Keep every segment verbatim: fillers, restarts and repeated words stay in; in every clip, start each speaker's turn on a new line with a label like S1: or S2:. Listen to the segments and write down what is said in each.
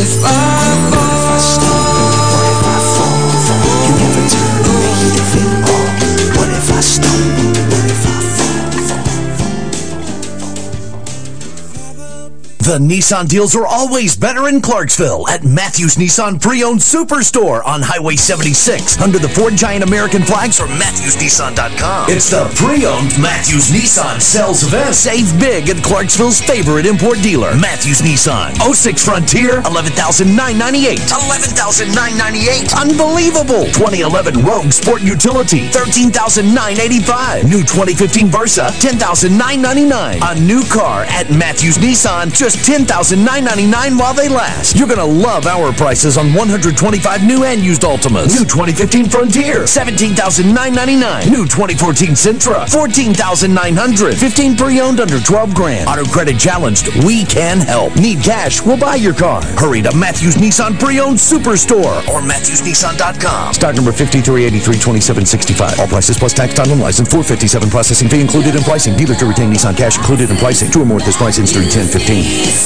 S1: if I fall? What if I stumble? What if I fall? fall? You never turn on the heat of it all. What if I stumble? What if I fall?
S2: The Nissan deals are always better in Clarksville at Matthews Nissan Pre-Owned Superstore on Highway seventy-six under the Ford Giant American flags or Matthews Nissan dot com. It's the Pre-Owned Matthews Nissan sales event. Save big at Clarksville's favorite import dealer, Matthews Nissan. oh six Frontier, eleven thousand nine hundred ninety-eight dollars. eleven thousand nine hundred ninety-eight dollars. Unbelievable. twenty eleven Rogue Sport Utility, thirteen thousand nine hundred eighty-five dollars. New twenty fifteen Versa, ten thousand nine hundred ninety-nine dollars. A new car at Matthews Nissan, just ten thousand nine hundred ninety-nine dollars while they last. You're going to love our prices on one hundred twenty-five new and used Altimas. New twenty fifteen Frontier, seventeen thousand nine hundred ninety-nine dollars. New twenty fourteen Sentra, fourteen thousand nine hundred dollars. fifteen pre-owned under twelve grand. Auto credit challenged, we can help. Need cash, we'll buy your car. Hurry to Matthews Nissan Pre-Owned Superstore or Matthews Nissan dot com. Stock number fifty-three eighty-three twenty-seven sixty-five. All prices plus tax, title, and license. four fifty-seven processing fee included in pricing. Dealer to retain Nissan cash included in pricing. Two or more at this price, Instead ten fifteen.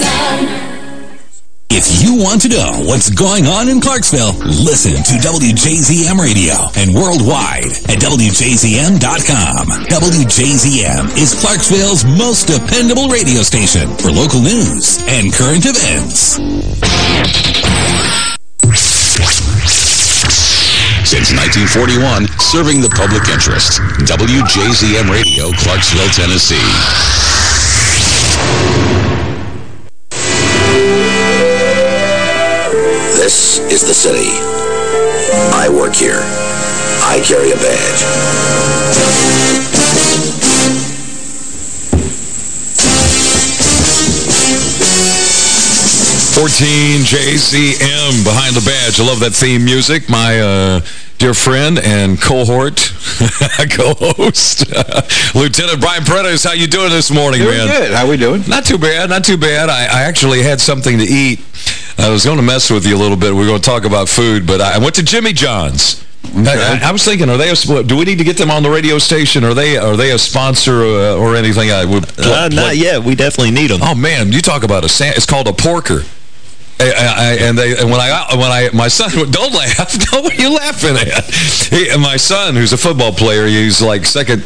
S3: If you want to know what's going on in Clarksville, listen to W J Z M Radio and worldwide at W J Z M dot com. W J Z M is Clarksville's most dependable radio station for local news and current events. Since nineteen forty-one, serving the public interest. W J Z M Radio, Clarksville, Tennessee.
S4: This is the city. I work here. I carry a badge.
S5: fourteen J Z M behind the badge. I love that theme music. My uh, dear friend and cohort, co-host, Lieutenant Brian Paredes. How you doing this morning,
S6: doing
S5: man?
S6: Good. How we doing?
S5: Not too bad. Not too bad. I, I actually had something to eat. I was going to mess with you a little bit. We're going to talk about food, but I went to Jimmy John's. Okay. I, I was thinking, are they a, do we need to get them on the radio station? Are they are they a sponsor uh, or anything? I would
S7: uh, not yet. We definitely need them.
S5: Oh man, you talk about a sand. It's called a porker. I, I, and they and when I when I my son don't laugh. No, what are you laughing at? He, and my son, who's a football player, he's like second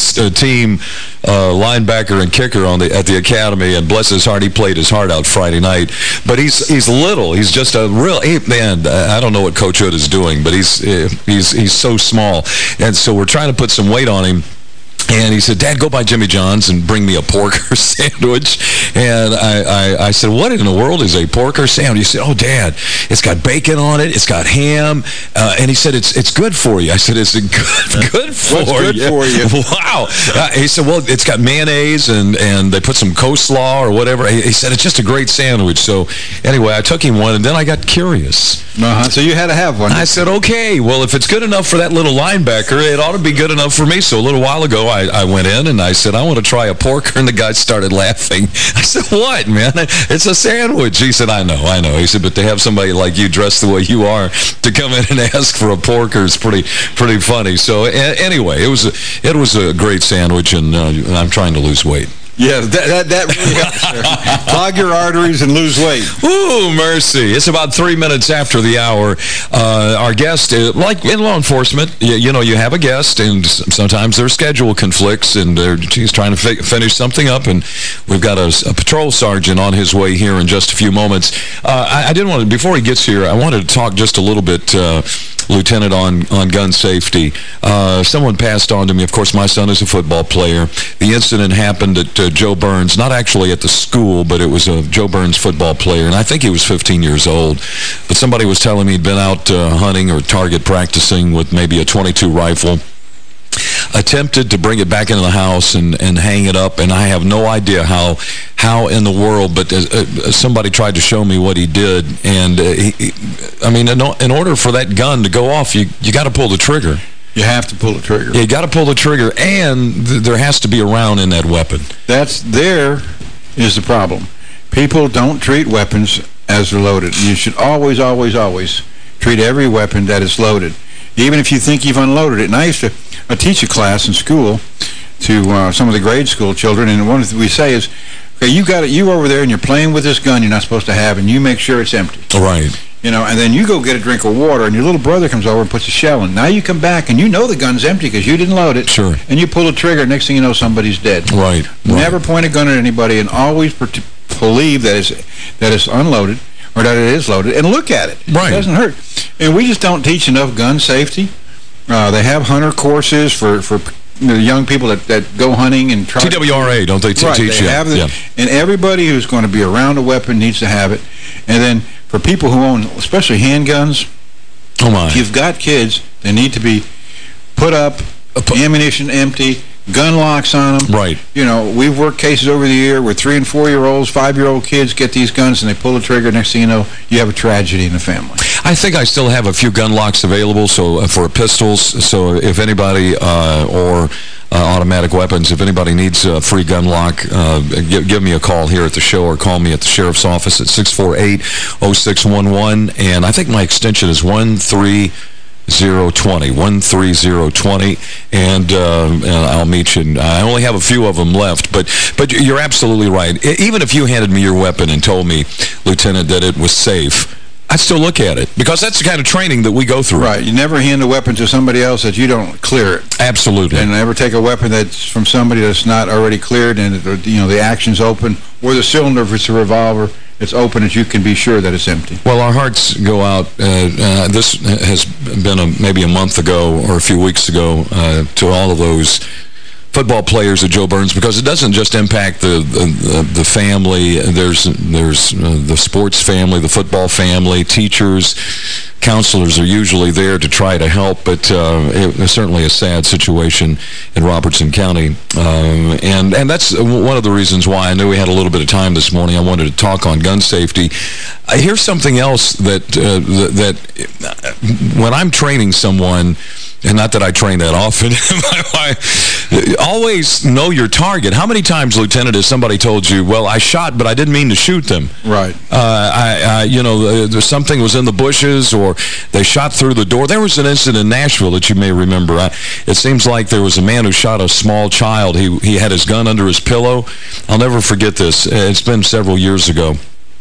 S5: team uh, linebacker and kicker on the at the academy. And bless his heart, he played his heart out Friday night. But he's he's little. He's just a real hey, man. I don't know what Coach Hood is doing, but he's he's he's so small. And so we're trying to put some weight on him. And he said, Dad, go by Jimmy John's and bring me a porker sandwich. And I, I, I said, what in the world is a porker sandwich? He said, oh, Dad, it's got bacon on it. It's got ham. Uh, and he said, it's it's good for you. I said, is it good, good for
S6: What's good
S5: you?
S6: for you?
S5: Wow. Uh, he said, well, it's got mayonnaise and, and they put some coleslaw or whatever. He, he said, it's just a great sandwich. So anyway, I took him one and then I got curious.
S6: Uh-huh. So you had to have one.
S5: I said, okay, well, if it's good enough for that little linebacker, it ought to be good enough for me. So a little while ago, I, I went in and I said, I want to try a porker, and the guy started laughing. I said, what, man? It's a sandwich. He said, I know, I know. He said, but to have somebody like you dressed the way you are to come in and ask for a porker is pretty pretty funny. So anyway, it was a, it was a great sandwich, and uh, I'm trying to lose weight.
S6: Yeah, that, that, that really helps, sir. Clog your arteries and lose weight.
S5: Ooh, mercy. It's about three minutes after the hour. Uh, our guest, uh, like in law enforcement, you, you know, you have a guest, and sometimes their schedule conflicts, and he's trying to fi finish something up, and we've got a, a patrol sergeant on his way here in just a few moments. Uh, I, I didn't want to, before he gets here, I wanted to talk just a little bit, uh, Lieutenant, on, on gun safety. Uh, someone passed on to me, of course, my son is a football player. The incident happened at uh, Joe Burns, not actually at the school, but it was a Joe Burns football player, and I think he was fifteen years old. But somebody was telling me he'd been out uh, hunting or target practicing with maybe a twenty-two rifle, attempted to bring it back into the house and, and hang it up, and I have no idea how how in the world, but uh, uh, somebody tried to show me what he did, and uh, he, he, I mean, in, in order for that gun to go off, you, you got to pull the trigger.
S6: You have to pull the trigger.
S5: Yeah, you got to pull the trigger, and th there has to be a round in that weapon.
S6: That's, there is the problem. People don't treat weapons as they're loaded. You should always, always, always treat every weapon that is loaded, even if you think you've unloaded it. And I used to I teach a class in school to uh, some of the grade school children, and one of the we say is, Okay, you got it. You over there and you're playing with this gun you're not supposed to have, and you make sure it's empty.
S5: Right.
S6: You know, and then you go get a drink of water, and your little brother comes over and puts a shell in. Now you come back, and you know the gun's empty because you didn't load it.
S5: Sure.
S6: And you pull the trigger. Next thing you know, somebody's dead.
S5: Right.
S6: Never
S5: right.
S6: point a gun at anybody, and always believe that it's, that it's unloaded or that it is loaded, and look at it.
S5: Right.
S6: It doesn't hurt. And we just don't teach enough gun safety. Uh, they have hunter courses for, for you know, young people that, that go hunting and try
S5: T W R A,
S6: to,
S5: don't they
S6: right,
S5: teach
S6: they
S5: you?
S6: have this,
S5: yeah.
S6: And everybody who's going to be around a weapon needs to have it. And then for people who own, especially handguns,
S5: oh my.
S6: if you've got kids, they need to be put up, ammunition empty, gun locks on them.
S5: Right.
S6: You know, we've worked cases over the year where three- and four-year-olds, five-year-old kids get these guns and they pull the trigger. Next thing you know, you have a tragedy in the family.
S5: I think I still have a few gun locks available so uh, for pistols. So if anybody uh, or uh, automatic weapons, if anybody needs a free gun lock, uh, give, give me a call here at the show or call me at the sheriff's office at six four eight, oh six one one. And I think my extension is one three zero two zero, one three zero two zero, and, uh, and I'll meet you. I only have a few of them left, but but you're absolutely right. Even if you handed me your weapon and told me, Lieutenant, that it was safe, I'd still look at it, because that's the kind of training that we go through.
S6: Right. You never hand a weapon to somebody else that you don't clear it.
S5: Absolutely.
S6: And never take a weapon that's from somebody that's not already cleared and, you know, the action's open, or the cylinder, if it's a revolver, it's open, as you can be sure that it's empty.
S5: Well, our hearts go out. Uh, uh, this has been a, maybe a month ago or a few weeks ago uh, to all of those football players at Joe Burns, because it doesn't just impact the the, the family. There's there's uh, the sports family, the football family, teachers, counselors are usually there to try to help, but uh, it was certainly a sad situation in Robertson County. Um, and, and that's one of the reasons why I knew we had a little bit of time this morning. I wanted to talk on gun safety. Uh, here's something else that, uh, that, that when I'm training someone, and not that I train that often, always know your target. How many times, Lieutenant, has somebody told you, well, I shot, but I didn't mean to shoot them?
S6: Right.
S5: Uh, I, I, you know, uh, something was in the bushes, or they shot through the door. There was an incident in Nashville that you may remember. I, it seems like there was a man who shot a small child. He, he had his gun under his pillow. I'll never forget this. It's been several years ago.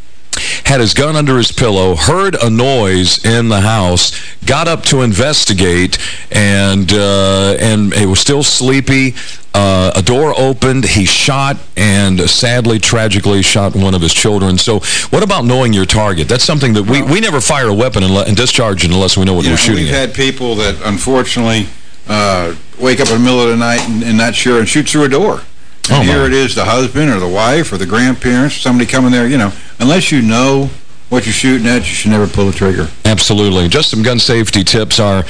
S5: Had his gun under his pillow, heard a noise in the house, got up to investigate, and uh, and it was still sleepy. Uh, a door opened, he shot, and sadly, tragically, shot one of his children. So what about knowing your target? That's something that we, we never fire a weapon and, and discharge it unless we know what
S6: yeah,
S5: we're shooting
S6: we've
S5: at.
S6: had people that, unfortunately, uh, wake up in the middle of the night and, and not sure and shoot through a door. And
S5: oh,
S6: here
S5: my.
S6: it is, the husband or the wife or the grandparents, somebody coming there, you know, unless you know what you're shooting at, you should never pull the trigger.
S5: Absolutely. Just some gun safety tips. Our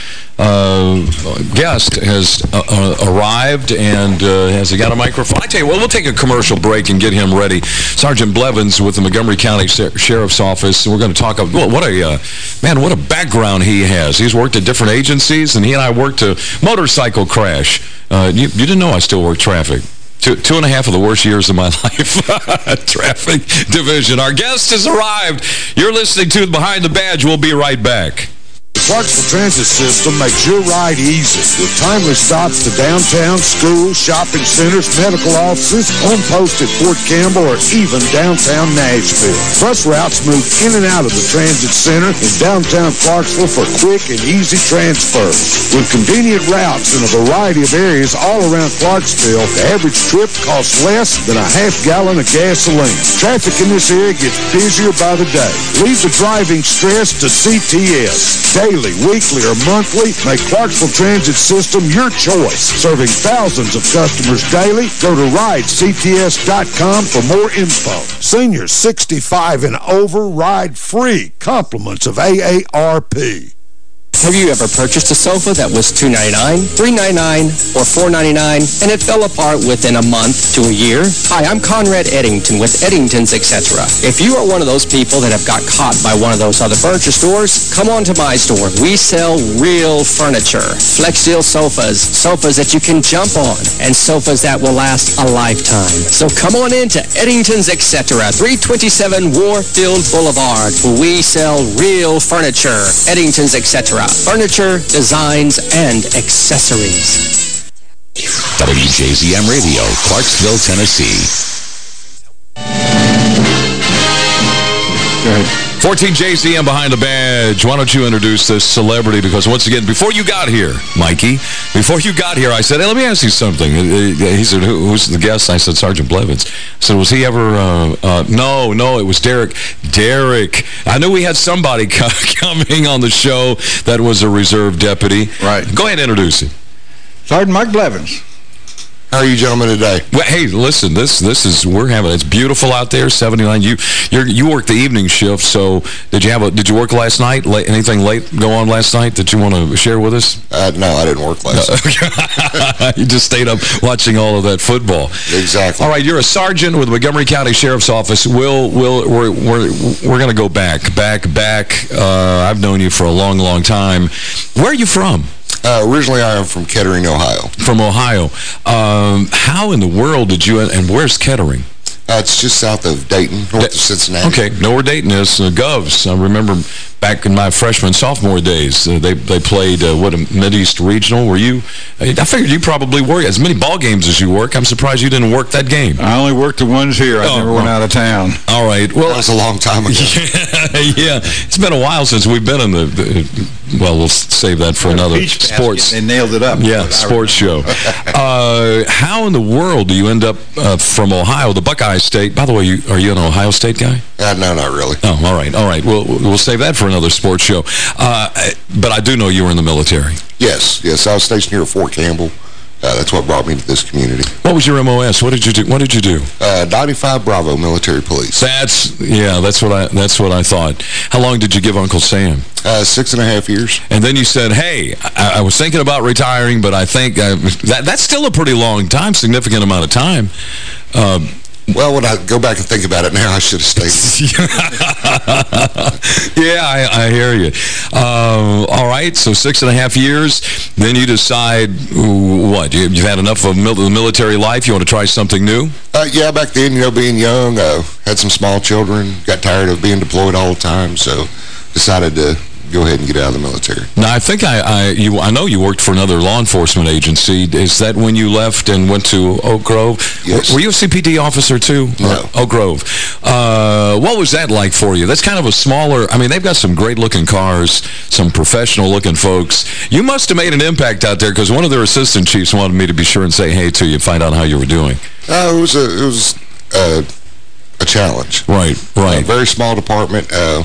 S5: uh, guest has uh, uh, arrived, and uh, has he got a microphone? I tell you what, we'll take a commercial break and get him ready. Sergeant Blevins with the Montgomery County Sheriff's Office. We're going to talk about, well, what a, uh, man, what a background he has. He's worked at different agencies, and he and I worked a motorcycle crash. Uh, you, you didn't know I still work traffic. Two, two and a half of the worst years of my life. Traffic division. Our guest has arrived. You're listening to Behind the Badge. We'll be right back.
S8: The Clarksville Transit System makes your ride easy with timely stops to downtown, schools, shopping centers, medical offices, on post at Fort Campbell, or even downtown Nashville. Bus routes move in and out of the transit center in downtown Clarksville for quick and easy transfers. With convenient routes in a variety of areas all around Clarksville, the average trip costs less than a half gallon of gasoline. Traffic in this area gets busier by the day. Leave the driving stress to C T S. Daily, weekly, or monthly, make Clarksville Transit System your choice. Serving thousands of customers daily, go to ride C T S dot com for more info. Seniors sixty-five and over ride free. Compliments of A A R P.
S9: Have you ever purchased a sofa that was two ninety-nine, three ninety-nine, or four ninety-nine, and it fell apart within a month to a year? Hi, I'm Conrad Eddington with Eddington's et cetera. If you are one of those people that have got caught by one of those other furniture stores, come on to my store. We sell real furniture. Flexsteel sofas, sofas that you can jump on, and sofas that will last a lifetime. So come on in to Eddington's et cetera, three twenty-seven Warfield Boulevard, where we sell real furniture. Eddington's et cetera. Furniture, designs, and accessories.
S3: W J Z M Radio, Clarksville, Tennessee.
S6: Go ahead.
S5: fourteen J Z M behind the badge. Why don't you introduce this celebrity? Because once again, before you got here, Mikey, before you got here, I said, hey, let me ask you something. He said, Who, who's the guest? I said, Sergeant Blevins. I said, was he ever, uh, uh, no, no, it was Derek. Derek. I knew we had somebody coming on the show that was a reserve deputy.
S6: Right.
S5: Go ahead and introduce him.
S6: Sergeant Mike Blevins.
S10: How are you gentlemen today?
S5: Well, hey, listen, this this is we're having it's beautiful out there. seventy-nine. You you you work the evening shift, so did you have a did you work last night? Late, anything late go on last night that you want to share with us?
S10: Uh, no, I didn't work last night.
S5: You just stayed up watching all of that football.
S10: Exactly.
S5: All right, you're a sergeant with the Montgomery County Sheriff's Office. We'll we'll we're we're we're going to go back, back, back. Uh, I've known you for a long, long time. Where are you from?
S10: Uh, originally, I am from Kettering, Ohio.
S5: From Ohio. Um, how in the world did you, and where's Kettering?
S10: Uh, it's just south of Dayton, north of Cincinnati.
S5: Okay, know where Dayton is. Uh, Govs. I remember back in my freshman, sophomore days, uh, they they played, uh, what, a Mid-East Regional. Were you, I figured you probably work as many ball games as you work. I'm surprised you didn't work that game.
S6: I only worked the ones here. I oh, never went out of town.
S5: All right. Well,
S10: that was a long time ago.
S5: Yeah, yeah. It's been a while since we've been in the, the well, we'll save that for another sports.
S6: They nailed it up.
S5: Yeah, sports show. uh, how in the world do you end up uh, from Ohio, the Buckeye State? By the way, you, are you an Ohio State guy?
S10: Uh, no, not really.
S5: Oh, all right, all right. We'll, we'll save that for another sports show. Uh, but I do know you were in the military.
S10: Yes, yes. I was stationed here at Fort Campbell. Uh, that's what brought me to this community.
S5: What was your M O S? What did you do? What did you do?
S10: Uh, ninety-five Bravo Military Police.
S5: That's yeah. That's what I. That's what I thought. How long did you give Uncle Sam?
S10: Uh, six and a half years.
S5: And then you said, "Hey, I, I was thinking about retiring, but I think I, that that's still a pretty long time, significant amount of time." Um,
S10: Well, when I go back and think about it now, I should have stayed.
S5: Yeah, I, I hear you. Uh, all right, so six and a half years. Then you decide, what, you, you've had enough of mil the military life? You want to try something new?
S10: Uh, yeah, back then, you know, being young, uh, had some small children, got tired of being deployed all the time, so decided to go ahead and get out of the military.
S5: Now, I think I I, you, I know you worked for another law enforcement agency. Is that when you left and went to Oak Grove?
S10: Yes.
S5: Were you a C P D officer, too?
S10: No.
S5: Oak Grove. Uh, what was that like for you? That's kind of a smaller... I mean, they've got some great-looking cars, some professional-looking folks. You must have made an impact out there because one of their assistant chiefs wanted me to be sure and say hey to you, find out how you were doing.
S10: Uh, it was a, it was a, a challenge.
S5: Right, right.
S10: A very small department. Uh,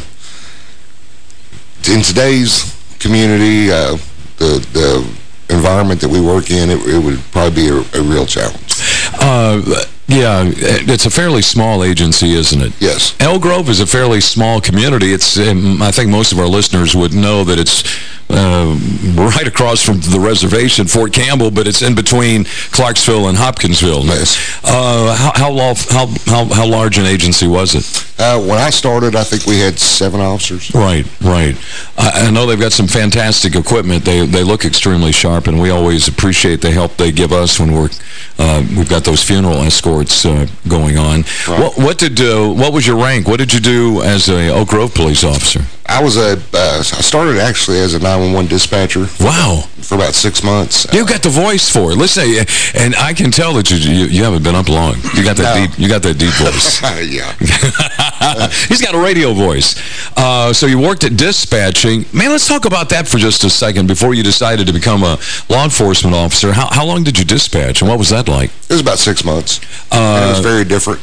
S10: in today's community, uh, the the environment that we work in, it, it would probably be a, a real challenge.
S5: Uh, yeah, it's a fairly small agency, isn't it?
S10: Yes.
S5: Elk Grove is a fairly small community. It's, um, I think most of our listeners would know that it's uh, right across from the reservation, Fort Campbell, but it's in between Clarksville and Hopkinsville.
S10: Yes.
S5: Uh, how, how, how, how, how large an agency was it?
S10: Uh, when I started, I think we had seven officers.
S5: Right, right. I, I know they've got some fantastic equipment. They they look extremely sharp, and we always appreciate the help they give us when we're uh, we've got those funeral escorts uh, going on. Right. What what did uh, what was your rank? What did you do as a Oak Grove police officer?
S10: I was a uh, I started actually as a nine one one dispatcher.
S5: Wow.
S10: For about six months.
S5: You got the voice for it. Listen, and I can tell that you you, you haven't been up long. You got that no. deep you got that deep voice.
S10: Yeah.
S5: He's got a radio voice. Uh, so you worked at dispatching. Man, let's talk about that for just a second before you decided to become a law enforcement officer. How, how long did you dispatch, and what was that like?
S10: It was about six months. Uh, and it was very different.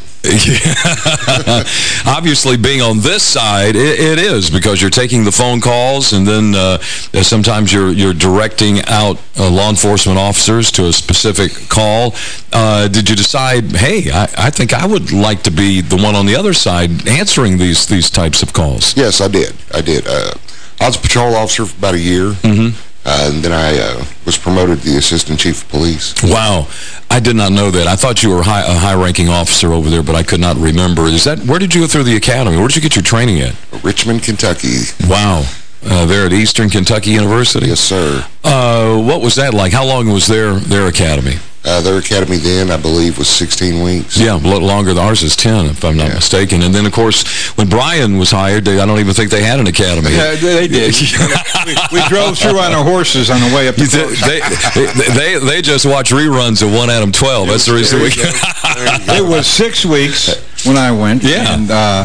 S5: Obviously, being on this side, it, it is, because you're taking the phone calls, and then uh, sometimes you're you're directing out uh, law enforcement officers to a specific call. Uh, did you decide, hey, I, I think I would like to be the one on the other side answering these these types of calls?
S10: Yes, I did. I did. Uh, I was a patrol officer for about a year. Mm-hmm. Uh, and then I uh, was promoted to the assistant chief of police.
S5: Wow. I did not know that. I thought you were high, a high-ranking officer over there, but I could not remember. Is that Where did you go through the academy? Where did you get your training at?
S10: Richmond, Kentucky.
S5: Wow. Uh, there at Eastern Kentucky University?
S10: Yes, sir.
S5: Uh, what was that like? How long was their, their academy?
S10: Uh, their academy then, I believe, was sixteen weeks.
S5: Yeah, a little longer. Ours is ten, if I'm not yeah. mistaken. And then, of course, when Brian was hired, they, I don't even think they had an academy.
S6: Yeah, they did. we, we drove through on our horses on the way up the course.
S5: They, they, they, they just watch reruns of one Adam twelve. That's the reason we...
S6: It was six weeks when I went.
S5: Yeah.
S6: And uh,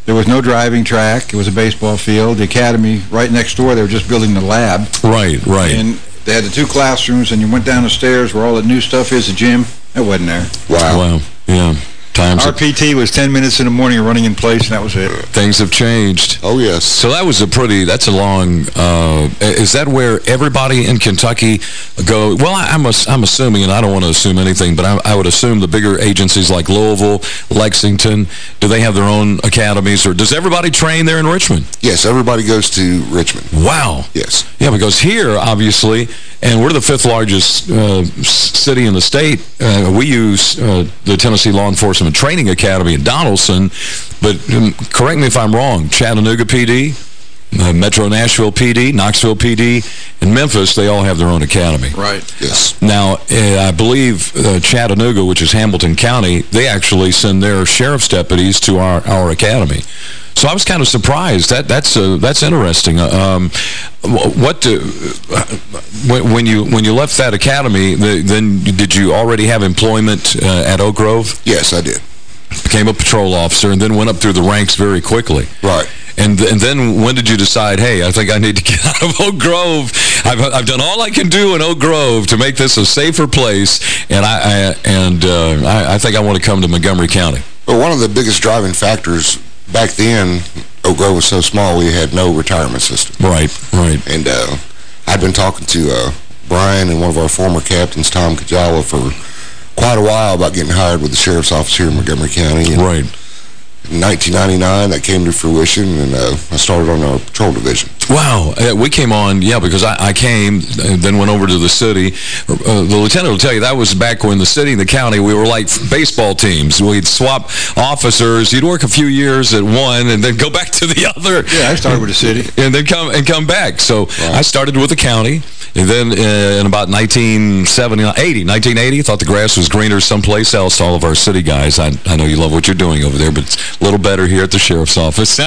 S6: There was no driving track. It was a baseball field. The academy right next door, they were just building the lab.
S5: Right, right.
S6: And they had the two classrooms, and you went down the stairs where all the new stuff is, the gym. It wasn't there.
S10: Wow.
S5: Wow, yeah. Times
S6: Our P T was ten minutes in the morning running in place, and that was it.
S5: Things have changed.
S10: Oh, yes.
S5: So that was a pretty, that's a long, uh, is that where everybody in Kentucky go? Well, I, I'm, I'm assuming, and I don't want to assume anything, but I, I would assume the bigger agencies like Louisville, Lexington, do they have their own academies, or does everybody train there in Richmond?
S10: Yes, everybody goes to Richmond.
S5: Wow.
S10: Yes.
S5: Yeah, because here, obviously, and we're the fifth largest uh, city in the state, uh, we use uh, the Tennessee Law Enforcement Training Academy in Donaldson, but um, correct me if I'm wrong, Chattanooga P D, uh, Metro Nashville P D, Knoxville P D, and Memphis, they all have their own academy.
S6: Right.
S10: Yes.
S5: Now, uh, I believe uh, Chattanooga, which is Hamilton County, they actually send their sheriff's deputies to our, our academy. So I was kind of surprised. That that's uh, that's interesting. Um, what do, when, when you when you left that academy, the, then did you already have employment uh, at Oak Grove?
S10: Yes, I did.
S5: Became a patrol officer and then went up through the ranks very quickly.
S10: Right.
S5: And th and then when did you decide, hey, I think I need to get out of Oak Grove? I've I've done all I can do in Oak Grove to make this a safer place, and I, I and uh, I, I think I want to come to Montgomery County.
S10: Well, one of the biggest driving factors back then, Oak Grove was so small, we had no retirement system.
S5: Right, right.
S10: And uh, I'd been talking to uh, Brian and one of our former captains, Tom Kajawa, for quite a while about getting hired with the sheriff's office here in Montgomery County. And
S5: right.
S10: In nineteen ninety-nine, that came to fruition, and uh, I started on our patrol division.
S5: Wow. Uh, we came on, yeah, because I, I came, and then went over to the city. Uh, the lieutenant will tell you, that was back when the city and the county, we were like baseball teams. We'd swap officers. You'd work a few years at one, and then go back to the other.
S6: Yeah, I started with the city.
S5: And then come and come back. So
S10: right.
S5: I started with the county, and then uh, in about nineteen seventy, eighty, nineteen eighty, thought the grass was greener someplace else to all of our city guys. I, I know you love what you're doing over there, but it's a little better here at the sheriff's office.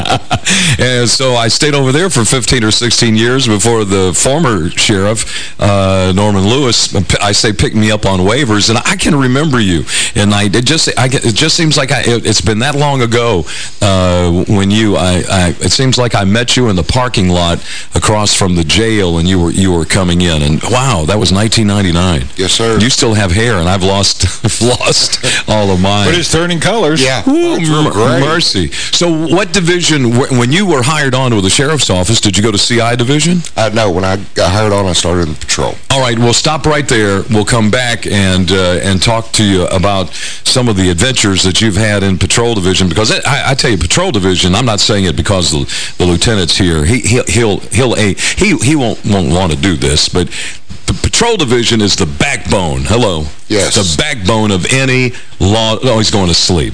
S5: And so I stayed over there for fifteen or sixteen years before the former sheriff, uh, Norman Lewis, I say picked me up on waivers, and I can remember you. And I it just I, it just seems like I, it, it's been that long ago uh, when you I, I it seems like I met you in the parking lot across from the jail, and you were you were coming in, and wow, that was nineteen ninety-nine.
S10: Yes, sir.
S5: You still have hair, and I've lost lost all of mine.
S6: But it's turning colors.
S10: Yeah.
S5: Ooh, mercy. So what division, when you were hired on to the sheriff's office, did you go to C I division?
S10: Uh, no, when I got hired on, I started in patrol.
S5: All right, we'll stop right there. We'll come back and uh, and talk to you about some of the adventures that you've had in patrol division, because it, I, I tell you, patrol division, I'm not saying it because the, the lieutenant's here. He, he'll, he'll, he'll, he, he won't, won't want to do this, but the patrol division is the backbone. Hello.
S10: Yes.
S5: The backbone of any law. Oh, he's going to sleep.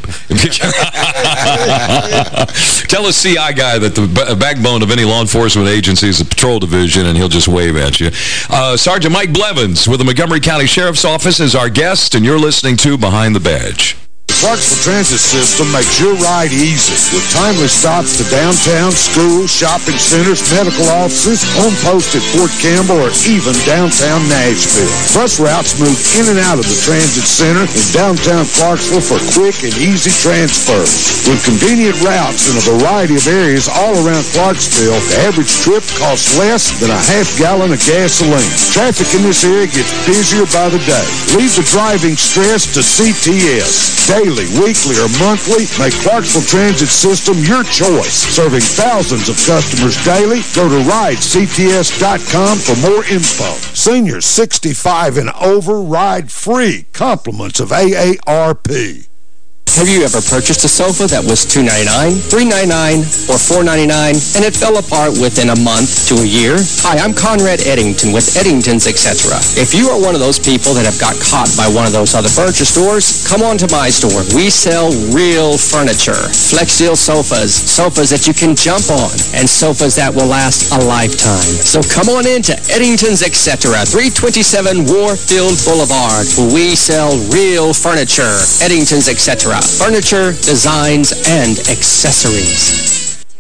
S5: Tell a C I guy that the backbone of any law enforcement agency is the patrol division, and he'll just wave at you. Uh, Sergeant Mike Blevins with the Montgomery County Sheriff's Office is our guest, and you're listening to Behind the Badge.
S8: The Clarksville Transit System makes your ride easy with timely stops to downtown, schools, shopping centers, medical offices, home post at Fort Campbell, or even downtown Nashville. Bus routes move in and out of the transit center in downtown Clarksville for quick and easy transfers. With convenient routes in a variety of areas all around Clarksville, the average trip costs less than a half gallon of gasoline. Traffic in this area gets busier by the day. Leave the driving stress to C T S. Daily, weekly, or monthly, make Clarksville Transit System your choice. Serving thousands of customers daily, go to ride C T S dot com for more info. Seniors sixty-five and over ride free. Compliments of A A R P.
S9: Have you ever purchased a sofa that was two ninety-nine, three ninety-nine, or four ninety-nine, and it fell apart within a month to a year? Hi, I'm Conrad Eddington with Eddington's, et cetera. If you are one of those people that have got caught by one of those other furniture stores, come on to my store. We sell real furniture. Flexsteel sofas, sofas that you can jump on, and sofas that will last a lifetime. So come on in to Eddington's, et cetera, three twenty-seven Warfield Boulevard, where we sell real furniture. Eddington's, et cetera. Furniture, designs, and accessories.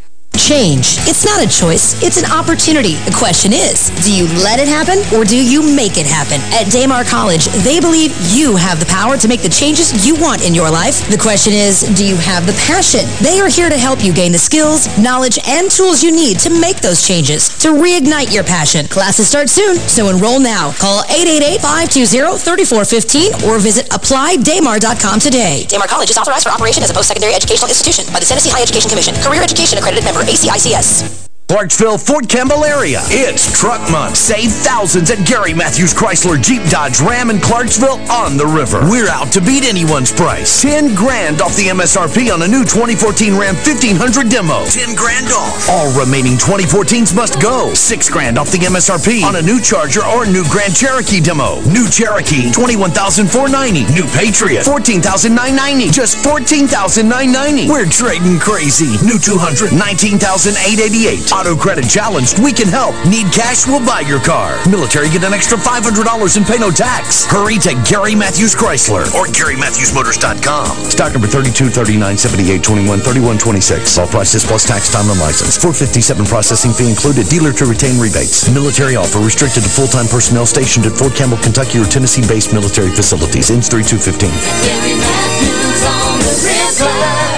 S11: Change. It's not a choice, it's an opportunity. The question is, do you let it happen or do you make it happen? At Daymar College, they believe you have the power to make the changes you want in your life. The question is, do you have the passion? They are here to help you gain the skills, knowledge, and tools you need to make those changes, to reignite your passion. Classes start soon, so enroll now. Call eight eight eight, five two zero, three four one five or visit apply daymar dot com today. Daymar College is authorized for operation as a post-secondary educational institution by the Tennessee Higher Education Commission. Career Education Accredited Member, A C I C S.
S2: Clarksville, Fort Campbell area. It's Truck Month. Save thousands at Gary Matthews Chrysler Jeep Dodge Ram in Clarksville on the river. We're out to beat anyone's price. ten grand off the M S R P on a new twenty fourteen Ram fifteen hundred demo. ten grand off. All remaining twenty fourteens must go. six grand off the M S R P on a new Charger or new Grand Cherokee demo. New Cherokee, twenty-one thousand four hundred ninety dollars. New Patriot, fourteen thousand nine hundred ninety dollars. Just fourteen thousand nine hundred ninety dollars. We're trading crazy. New two hundred, nineteen thousand eight hundred eighty-eight dollars. Auto credit challenged, we can help. Need cash, we'll buy your car. Military, get an extra five hundred dollars and pay no tax. Hurry to Gary Matthews Chrysler or Gary Matthews Motors dot com. Stock number thirty-two, thirty-nine, seventy-eight, twenty-one, thirty-one, twenty-six. All prices plus tax, time, and license. four fifty-seven processing fee included. Dealer to retain rebates. Military offer restricted to full-time personnel stationed at Fort Campbell, Kentucky or Tennessee-based military facilities. Ends three two fifteen.
S1: Gary Matthews on the river.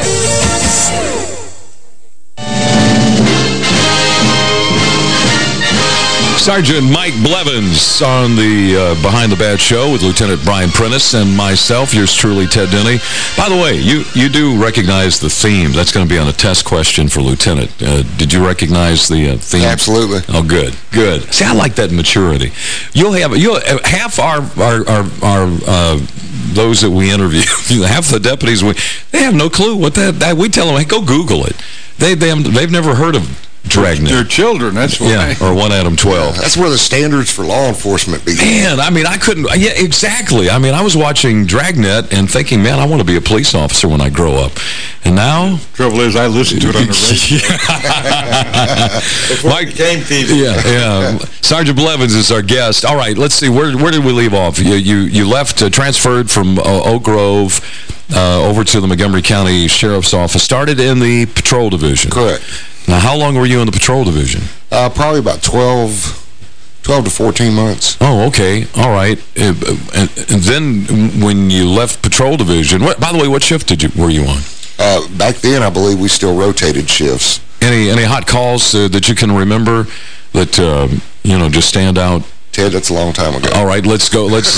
S5: Sergeant Mike Blevins on the uh, Behind the Badge show with Lieutenant Brian Prentice and myself, yours truly, Ted Denny. By the way, you, you do recognize the theme. That's going to be on a test question for Lieutenant. Uh, did you recognize the uh, theme?
S10: Absolutely.
S5: Oh, good, good. See, I like that maturity. You'll have, you'll half our, our, our, our uh, those that we interview, half the deputies, we they have no clue what that, that we tell them, hey, go Google it. They, they have, they've never heard of Dragnet.
S6: They're children, that's why.
S5: Yeah, or one Adam twelve.
S10: Yeah, that's where the standards for law enforcement began.
S5: Man, I mean, I couldn't... Yeah, exactly. I mean, I was watching Dragnet and thinking, man, I want to be a police officer when I grow up. And now...
S6: Trouble is, I listened to it on the radio. Before Mike, it became T V.
S5: Yeah, yeah. Sergeant Blevins is our guest. All right, let's see. Where where did we leave off? You you, you left, uh, transferred from uh, Oak Grove uh, over to the Montgomery County Sheriff's Office. Started in the Patrol Division.
S10: Correct.
S5: Now, how long were you in the Patrol Division?
S10: Uh, probably about twelve, twelve to fourteen months.
S5: Oh, okay. All right. Uh, and, and then when you left Patrol Division, what, by the way, what shift did you were you on?
S10: Uh, back then, I believe we still rotated shifts.
S5: Any any hot calls uh, that you can remember that, uh, you know, just stand out?
S10: Ted, that's a long time ago.
S5: All right, let's go. Let's,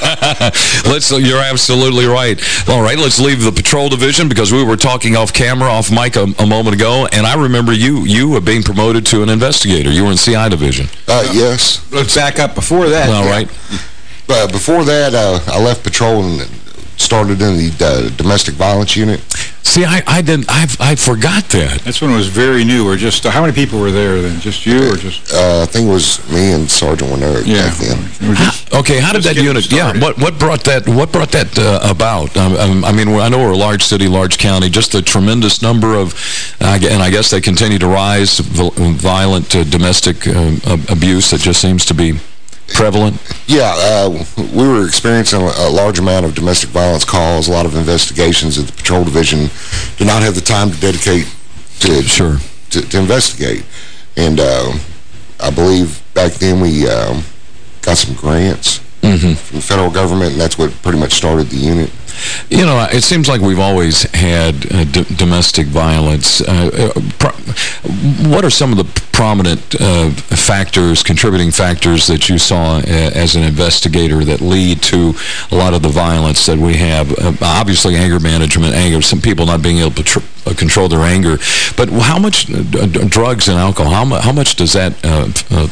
S5: let's. You're absolutely right. All right, let's leave the Patrol Division because we were talking off camera, off mic a, a moment ago, and I remember you you being promoted to an investigator. You were in C I Division.
S10: Uh, yes.
S6: Let's back up before that.
S5: All right.
S10: But before that, uh, I left Patrol and started in the uh, Domestic Violence Unit.
S5: See, I I didn't I I forgot that.
S6: That's when it was very new. Or just uh, how many people were there then? Just you or just?
S10: Uh, I think it was me and Sergeant Winner
S6: yeah.
S10: back then.
S5: How, okay, how did that unit? Yeah, what what brought that? What brought that uh, about? Um, I mean, I know we're a large city, large county. Just a tremendous number of, uh, and I guess they continue to rise. Violent uh, domestic uh, abuse that just seems to be prevalent?
S10: Yeah, uh, we were experiencing a, a large amount of domestic violence calls, a lot of investigations that the Patrol Division did not have the time to dedicate to
S5: sure
S10: to, to investigate. And uh, I believe back then we um, got some grants
S5: mm-hmm.
S10: from the federal government, and that's what pretty much started the unit.
S5: You know, it seems like we've always had uh, domestic violence. Uh, uh, what are some of the prominent uh, factors, contributing factors that you saw uh, as an investigator that lead to a lot of the violence that we have? Uh, obviously, anger management, anger, some people not being able to tr uh, control their anger. But how much uh, drugs and alcohol, how, mu how much does that... Uh, uh,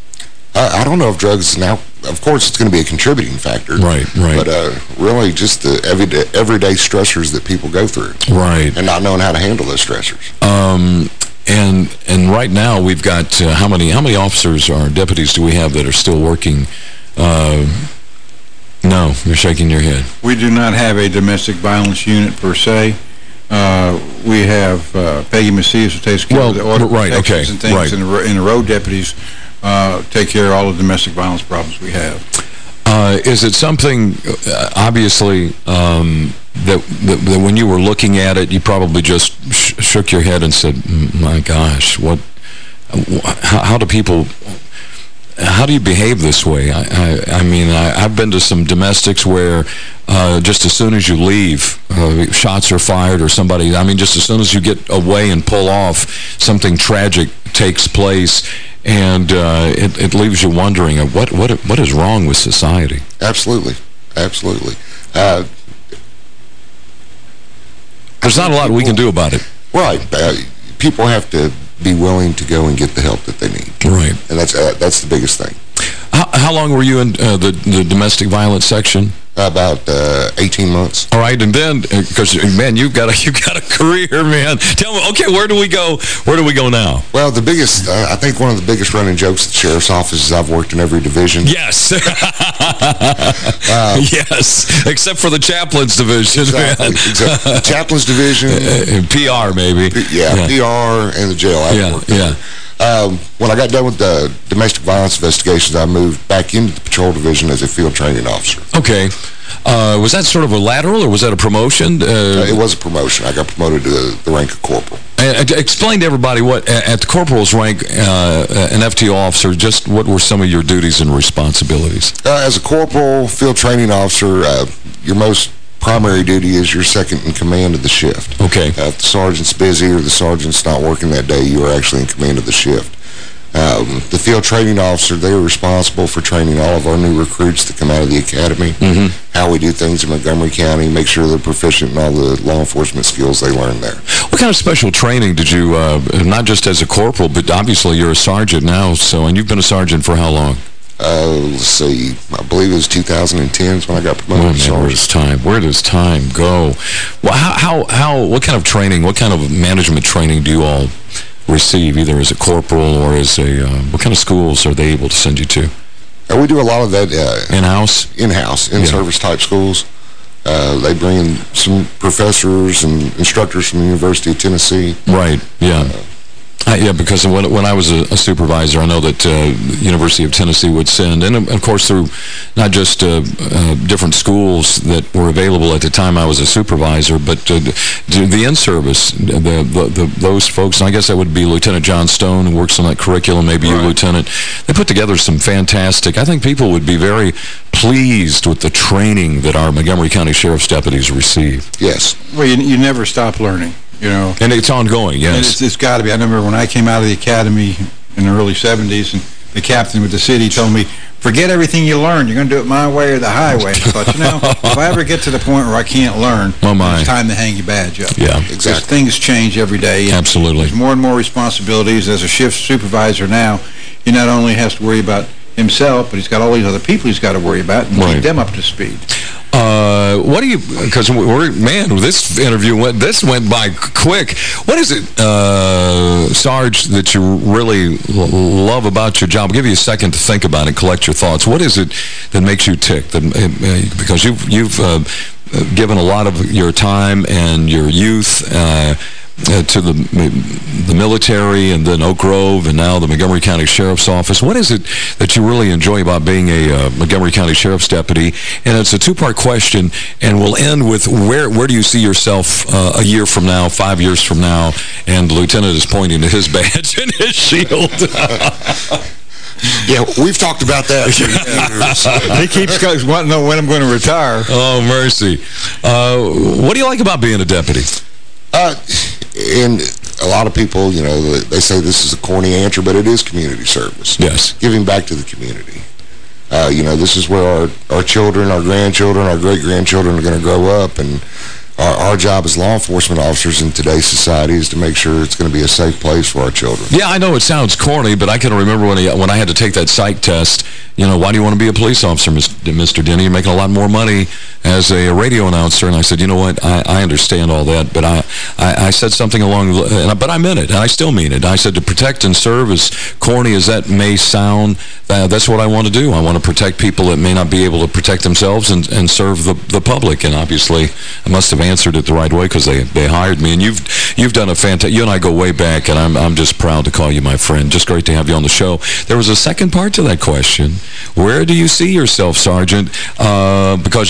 S10: I, I don't know if drugs now... Of course, it's going to be a contributing factor.
S5: Right, right.
S10: But uh, really just the everyday, everyday stressors that people go through.
S5: Right.
S10: And not knowing how to handle those stressors.
S5: Um, and and right now we've got, uh, how many how many officers or deputies do we have that are still working? Uh, no, you're shaking your head.
S6: We do not have a domestic violence unit per se. Uh, we have uh, Peggy Macias who takes care
S5: well,
S6: of the order
S5: right,
S6: protections
S5: okay,
S6: and things,
S5: right.
S6: and, the, and the road deputies uh, take care of all the domestic violence problems we have.
S5: Uh, is it something, uh, obviously, um, that, that, that when you were looking at it, you probably just sh shook your head and said, my gosh, what, how, how do people... How do you behave this way? I, I, I mean, I, I've been to some domestics where uh, just as soon as you leave, uh, shots are fired or somebody, I mean, just as soon as you get away and pull off, something tragic takes place, and uh, it, it leaves you wondering, uh, what, what, what is wrong with society?
S10: Absolutely. Absolutely. Uh,
S5: There's not a lot people, we can do about it.
S10: Right. Uh, people have to be willing to go and get the help that they need.
S5: Right.
S10: And that's uh, that's the biggest thing.
S5: How, how long were you in uh, the, the domestic violence section?
S10: About uh, eighteen months.
S5: All right, and then, because, uh, man, you've got, a, you've got a career, man. Tell me, okay, where do we go? Where do we go now?
S10: Well, the biggest, uh, I think one of the biggest running jokes at the Sheriff's Office is I've worked in every division.
S5: Yes. uh, yes, except for the Chaplains Division.
S10: Exactly. exactly. The Chaplains Division.
S5: Uh, P R, maybe.
S10: P yeah, yeah, P R and the jail. I've
S5: yeah,
S10: worked
S5: yeah.
S10: there. Um, when I got done with the domestic violence investigations, I moved back into the patrol division as a field training officer.
S5: Okay. Uh, was that sort of a lateral, or was that a promotion? Uh,
S10: uh, it was a promotion. I got promoted to the, the rank of corporal.
S5: And, uh, explain to everybody what, at the corporal's rank, uh, an F T O officer, just what were some of your duties and responsibilities?
S10: Uh, as a corporal, field training officer, uh, your most primary duty is your second in command of the shift.
S5: Okay.
S10: Uh, if the sergeant's busy or the sergeant's not working that day, you are actually in command of the shift. Um, the field training officer, they are responsible for training all of our new recruits that come out of the academy,
S5: mm-hmm.
S10: how we do things in Montgomery County, make sure they're proficient in all the law enforcement skills they learn there.
S5: What kind of special training did you, uh, not just as a corporal, but obviously you're a sergeant now, so, and you've been a sergeant for how long?
S10: Uh, let's see, I believe it was two thousand ten is when I got promoted.
S5: Oh, man, where does time, where does time go? Well, how, how, how, what kind of training, what kind of management training do you all receive, either as a corporal or as a, uh, what kind of schools are they able to send you to?
S10: Uh, we do a lot of that. Uh,
S5: in-house?
S10: In-house, in-service yeah. type schools. Uh, they bring in some professors and instructors from the University of Tennessee.
S5: Right, yeah. Uh, Uh, yeah, because when, when I was a, a supervisor, I know that uh, University of Tennessee would send, and of course through not just uh, uh, different schools that were available at the time I was a supervisor, but uh, the, the in-service, the, the, the, those folks, and I guess that would be Lieutenant John Stone, who works on that curriculum, maybe right. you, Lieutenant. They put together some fantastic, I think people would be very pleased with the training that our Montgomery County Sheriff's deputies receive.
S10: Yes.
S6: Well, you, you never stop learning. You know,
S5: and it's ongoing, yes.
S6: It's, it's got to be. I remember when I came out of the academy in the early seventies, and the captain with the city told me, forget everything you learned. You're going to do it my way or the highway. I thought, you know, if I ever get to the point where I can't learn,
S5: oh my.
S6: it's time to hang your badge up.
S5: Yeah,
S10: exactly.
S6: Because things change every day. And
S5: absolutely.
S6: There's more and more responsibilities. As a shift supervisor now, he not only has to worry about himself, but he's got all these other people he's got to worry about and
S5: right.
S6: keep them up to speed.
S5: Uh, what do you, because we're, man, this interview went, this went by quick. What is it, uh, Sarge, that you really love about your job? I'll give you a second to think about it, collect your thoughts. What is it that makes you tick? That, uh, because you've, you've uh, given a lot of your time and your youth uh, Uh, to the the military, and then Oak Grove, and now the Montgomery County Sheriff's Office. What is it that you really enjoy about being a uh, Montgomery County Sheriff's deputy? And it's a two-part question, and we'll end with where where do you see yourself uh, a year from now, five years from now? And the lieutenant is pointing to his badge and his shield.
S10: Yeah, we've talked about that for years.
S6: He keeps wanting to know when I'm going to retire.
S5: Oh, mercy. Uh, what do you like about being a deputy?
S10: Uh, and a lot of people, you know, they say this is a corny answer, but it is community service.
S5: Yes.
S10: Giving back to the community. Uh, you know, this is where our, our children, our grandchildren, our great-grandchildren are going to grow up, and our, our job as law enforcement officers in today's society is to make sure it's going to be a safe place for our children.
S5: Yeah, I know it sounds corny, but I can remember when, he, when I had to take that psych test, you know, why do you want to be a police officer, Mister Denny? You're making a lot more money as a radio announcer. And I said, you know what, I, I understand all that, but I, I, I said something along, the, but I meant it, and I still mean it. I said to protect and serve, as corny as that may sound, uh, that's what I want to do. I want to protect people that may not be able to protect themselves and, and serve the, the public. And obviously, I must have answered it the right way because they, they hired me. And you've you've done a fantastic, you and I go way back, and I'm, I'm just proud to call you my friend. Just great to have you on the show. There was a second part to that question. Where do you see yourself, Sergeant? Uh, because you've gone up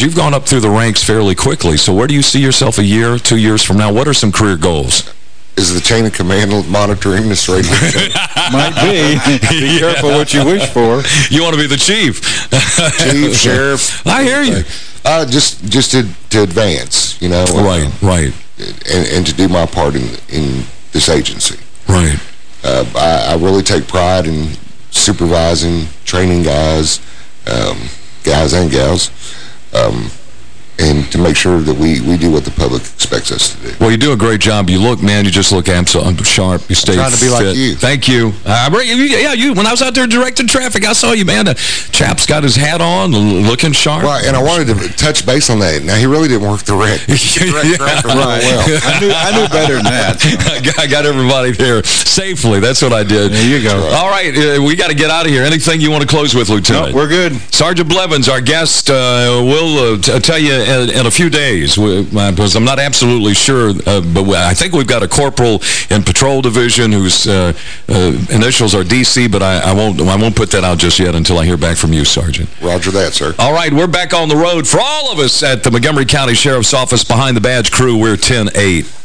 S5: up through the ranks fairly quickly. So where do you see yourself a year, two years from now? What are some career goals?
S10: Is the chain of command monitoring this radio show?
S6: Might be. Be yeah. careful what you wish for.
S5: You want to be the chief.
S10: Chief, sheriff.
S5: I hear you.
S10: Uh, just just to, to advance, you know.
S5: Right,
S10: uh,
S5: right.
S10: And, and to do my part in, in this agency.
S5: Right.
S10: Uh, I, I really take pride in supervising, training guys, um, guys and gals, um, and to make sure that we, we do what the public expects us to do.
S5: Well, you do a great job. You look, man, you just look absolutely sharp. You stay
S10: I'm trying to be
S5: fit.
S10: like you.
S5: Thank you. Uh, yeah, you. When I was out there directing traffic, I saw you, man. The chap's got his hat on, looking sharp.
S10: Right, and I wanted to touch base on that. Now, he really didn't work the wreck.
S5: yeah,
S10: right.
S6: well. I, knew, I knew better than that. So.
S5: I got everybody there safely. That's what I did.
S6: There you go.
S5: Right. All right, uh, we got to get out of here. Anything you want to close with, Lieutenant?
S6: No, we're good.
S5: Sergeant Blevins, our guest, uh, will uh, t tell you in, in a few days. Because I'm not absolutely sure, uh, but I think we've got a corporal in Patrol Division whose uh, uh, initials are D C, but I, I won't I won't put that out just yet until I hear back from you, Sergeant.
S10: Roger that, sir.
S5: All right, we're back on the road. For all of us at the Montgomery County Sheriff's Office, behind the badge crew, we're ten eight.